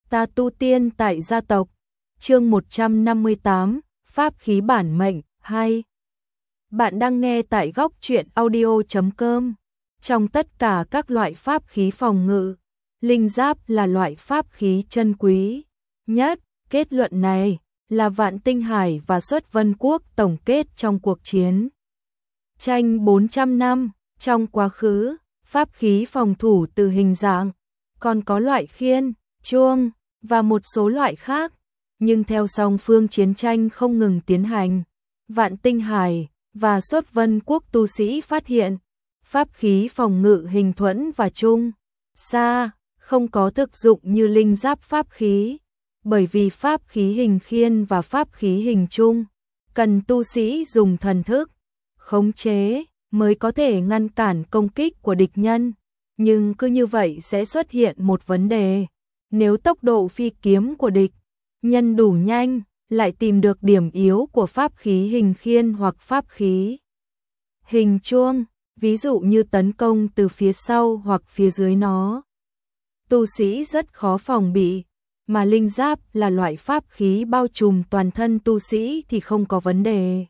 Ta tu tiên tại gia tộc. Chương 158, Pháp khí bản mệnh 2. Bạn đang nghe tại góc truyện audio.com. Trong tất cả các loại pháp khí phòng ngự, linh giáp là loại pháp khí chân quý nhất. Kết luận này là Vạn Tinh Hải và Xuất Vân Quốc tổng kết trong cuộc chiến tranh 400 năm. Trong quá khứ, pháp khí phòng thủ từ hình dạng, còn có loại khiên, chuông và một số loại khác. Nhưng theo song phương chiến tranh không ngừng tiến hành, Vạn Tinh Hải và Xuất Vân Quốc tu sĩ phát hiện, pháp khí phòng ngự hình thuẫn và trung, xa, không có thực dụng như linh giáp pháp khí. Bởi vì pháp khí hình khiên và pháp khí hình trung, cần tu sĩ dùng thần thức, khống chế, mới có thể ngăn cản công kích của địch nhân. Nhưng cứ như vậy sẽ xuất hiện một vấn đề. Nếu tốc độ phi kiếm của địch nhân đủ nhanh, lại tìm được điểm yếu của pháp khí hình khiên hoặc pháp khí hình chuông, ví dụ như tấn công từ phía sau hoặc phía dưới nó, tu sĩ rất khó phòng bị. Mà linh giáp là loại pháp khí bao trùm toàn thân tu sĩ thì không có vấn đề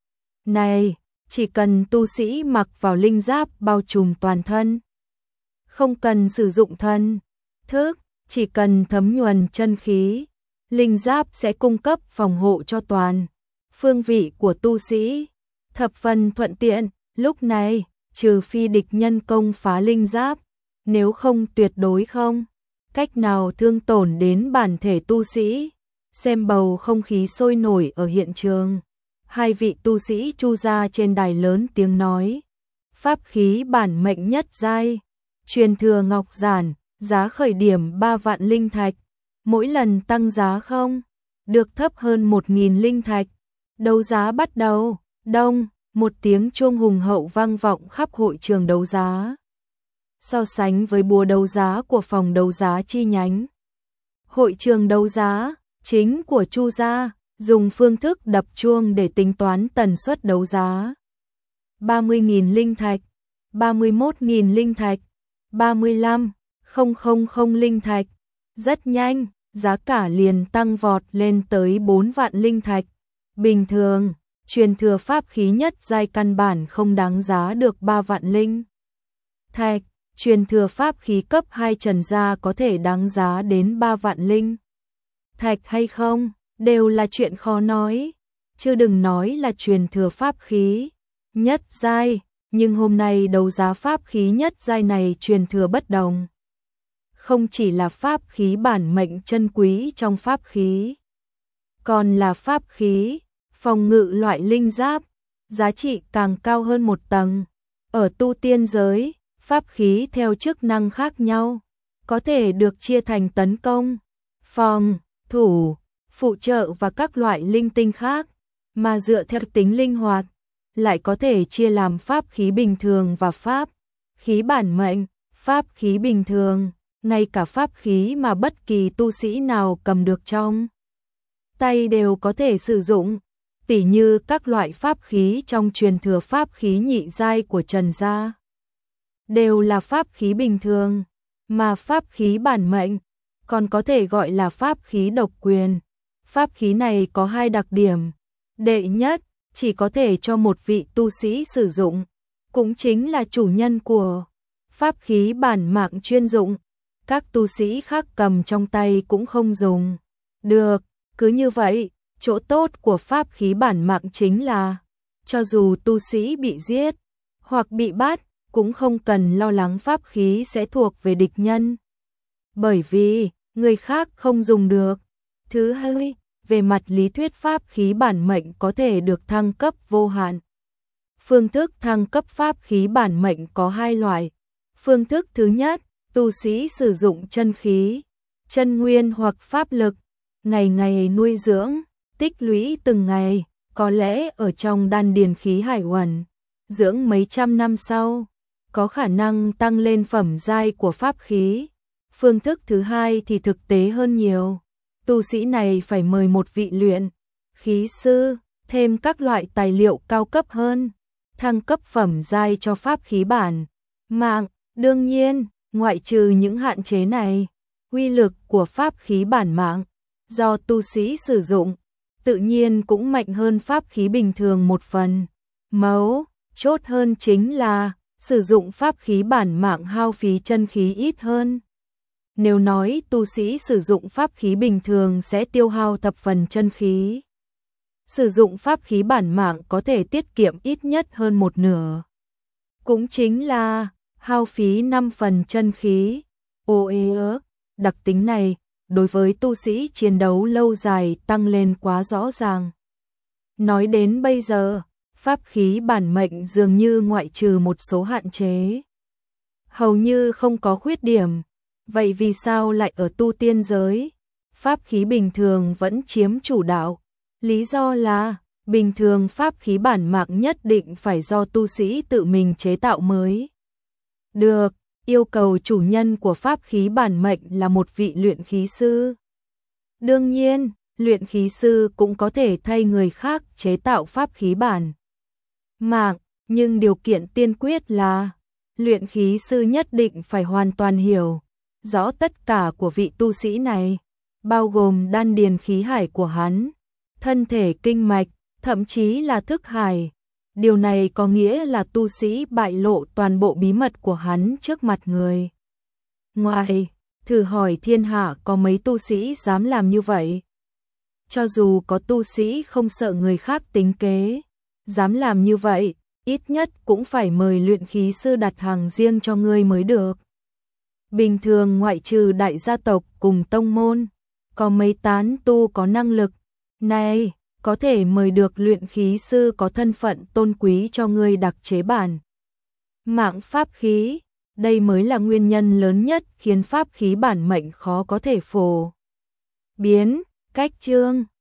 này. Chỉ cần tu sĩ mặc vào linh giáp bao trùm toàn thân, không cần sử dụng thân thức, chỉ cần thấm nhuần chân khí, linh giáp sẽ cung cấp phòng hộ cho toàn phương vị của tu sĩ, thập phần thuận tiện. Lúc này, trừ phi địch nhân công phá linh giáp, nếu không tuyệt đối không cách nào thương tổn đến bản thể tu sĩ. Xem bầu không khí sôi nổi ở hiện trường, hai vị tu sĩ chu ra trên đài lớn tiếng nói. Pháp khí bản mệnh nhất giai, truyền thừa ngọc giản, giá khởi điểm 3 vạn linh thạch, mỗi lần tăng giá không được thấp hơn 1.000 linh thạch. Đấu giá bắt đầu. Đông, một tiếng chuông hùng hậu vang vọng khắp hội trường đấu giá. So sánh với búa đấu giá của phòng đấu giá chi nhánh, hội trường đấu giá chính của Chu gia dùng phương thức đập chuông để tính toán tần suất đấu giá. 30.000 linh thạch, 31.000 linh thạch, 35.000 linh thạch. Rất nhanh, giá cả liền tăng vọt lên tới 4 vạn linh thạch. Bình thường, truyền thừa pháp khí nhất giai căn bản không đáng giá được 3 vạn linh thạch. Truyền thừa pháp khí cấp 2 trần gia có thể đáng giá đến 3 vạn linh thạch hay không, đều là chuyện khó nói. Chứ đừng nói là truyền thừa pháp khí nhất giai. Nhưng hôm nay đấu giá pháp khí nhất giai này truyền thừa bất đồng. Không chỉ là pháp khí bản mệnh chân quý trong pháp khí, còn là pháp khí phòng ngự loại linh giáp, giá trị càng cao hơn một tầng. Ở tu tiên giới, pháp khí theo chức năng khác nhau, có thể được chia thành tấn công, phòng, thủ, phụ trợ và các loại linh tinh khác, mà dựa theo tính linh hoạt, lại có thể chia làm pháp khí bình thường và pháp khí bản mệnh. Pháp khí bình thường, ngay cả pháp khí mà bất kỳ tu sĩ nào cầm được trong tay đều có thể sử dụng, tỉ như các loại pháp khí trong truyền thừa pháp khí nhị giai của Trần gia, đều là pháp khí bình thường. Mà pháp khí bản mệnh còn có thể gọi là pháp khí độc quyền. Pháp khí này có hai đặc điểm. Đệ nhất, chỉ có thể cho một vị tu sĩ sử dụng, cũng chính là chủ nhân của pháp khí bản mạng chuyên dụng. Các tu sĩ khác cầm trong tay cũng không dùng được. Cứ như vậy, chỗ tốt của pháp khí bản mạng chính là, cho dù tu sĩ bị giết hoặc bị bắt, cũng không cần lo lắng pháp khí sẽ thuộc về địch nhân, bởi vì người khác không dùng được. Thứ hai, về mặt lý thuyết pháp khí bản mệnh có thể được thăng cấp vô hạn. Phương thức thăng cấp pháp khí bản mệnh có hai loại. Phương thức thứ nhất, tu sĩ sử dụng chân khí, chân nguyên hoặc pháp lực, ngày ngày nuôi dưỡng, tích lũy từng ngày, có lẽ ở trong đan điền khí hải uẩn, dưỡng mấy trăm năm sau, có khả năng tăng lên phẩm giai của pháp khí. Phương thức thứ hai thì thực tế hơn nhiều. Tu sĩ này phải mời một vị luyện khí sư, thêm các loại tài liệu cao cấp hơn, thăng cấp phẩm giai cho pháp khí bản mạng. Đương nhiên, ngoại trừ những hạn chế này, Uy lực của pháp khí bản mạng do tu sĩ sử dụng, tự nhiên cũng mạnh hơn pháp khí bình thường một phần. Mấu chốt hơn chính là sử dụng pháp khí bản mạng hao phí chân khí ít hơn. Nếu nói tu sĩ sử dụng pháp khí bình thường sẽ tiêu hao thập phần chân khí, sử dụng pháp khí bản mạng có thể tiết kiệm ít nhất hơn một nửa. Cũng chính là hao phí 5 phần chân khí. Đặc tính này đối với tu sĩ chiến đấu lâu dài tăng lên quá rõ ràng. Nói đến bây giờ, pháp khí bản mệnh dường như ngoại trừ một số hạn chế, hầu như không có khuyết điểm. Vậy vì sao lại ở tu tiên giới, pháp khí bình thường vẫn chiếm chủ đạo? Lý do là, bình thường pháp khí bản mạng nhất định phải do tu sĩ tự mình chế tạo mới được, yêu cầu chủ nhân của pháp khí bản mệnh là một vị luyện khí sư. Đương nhiên, luyện khí sư cũng có thể thay người khác chế tạo pháp khí bản mạng, nhưng điều kiện tiên quyết là luyện khí sư nhất định phải hoàn toàn hiểu rõ tất cả của vị tu sĩ này, bao gồm đan điền khí hải của hắn, thân thể kinh mạch, thậm chí là thức hải. Điều này có nghĩa là tu sĩ bại lộ toàn bộ bí mật của hắn trước mặt người ngoài. Thử hỏi thiên hạ có mấy tu sĩ dám làm như vậy? Cho dù có tu sĩ không sợ người khác tính kế, dám làm như vậy, ít nhất cũng phải mời luyện khí sư đặt hàng riêng cho ngươi mới được. Bình thường ngoại trừ đại gia tộc cùng tông môn, có mấy tán tu có năng lực này có thể mời được luyện khí sư có thân phận tôn quý cho ngươi đặc chế bản mạng pháp khí. Đây mới là nguyên nhân lớn nhất khiến pháp khí bản mệnh khó có thể phổ biến. Cách chương